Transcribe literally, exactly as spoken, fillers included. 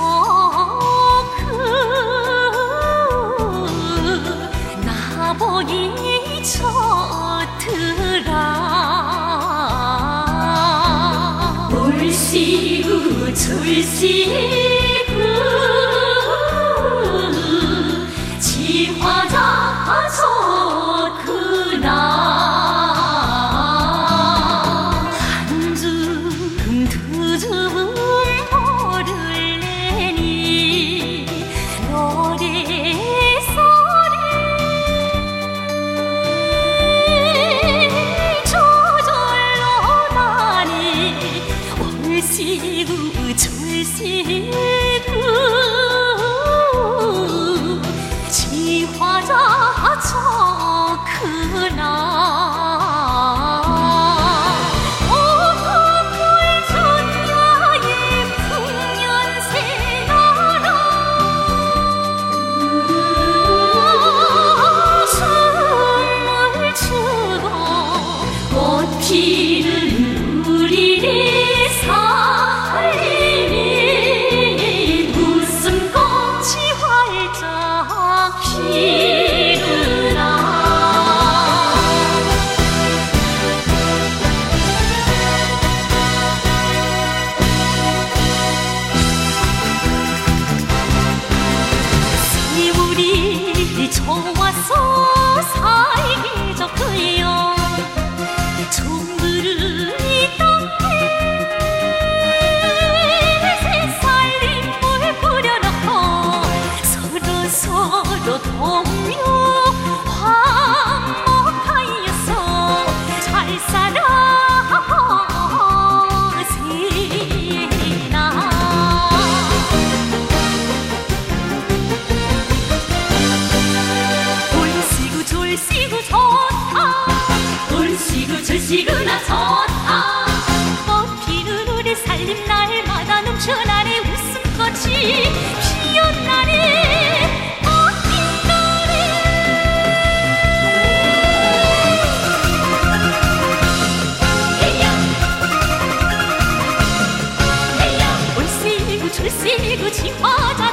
그 나보니 좋더라. 울시구 출시구 지화자 좋구나. 한 줌 두 줌 모를래니 노래 소리 저절로 나니 올시구 졸시구 지화자 좋구나. 피는 우리를 살리니 웃음꽃이 활짝 피우나. 세월이 좋아서 살기 좋고요. 종들은 이 땅에 새살림을 뿌려놓고 서로 서로 동료 화목하여서 잘 살아보시나. 올시구 졸시구 좋다. 올시구 졸시구나 좋다. 꽃피는 우리 살림 날마다 넘쳐나네. 웃음꽃이 피어나네. 꽃피나네. 헤야 헤야 올시구 졸시구 지화자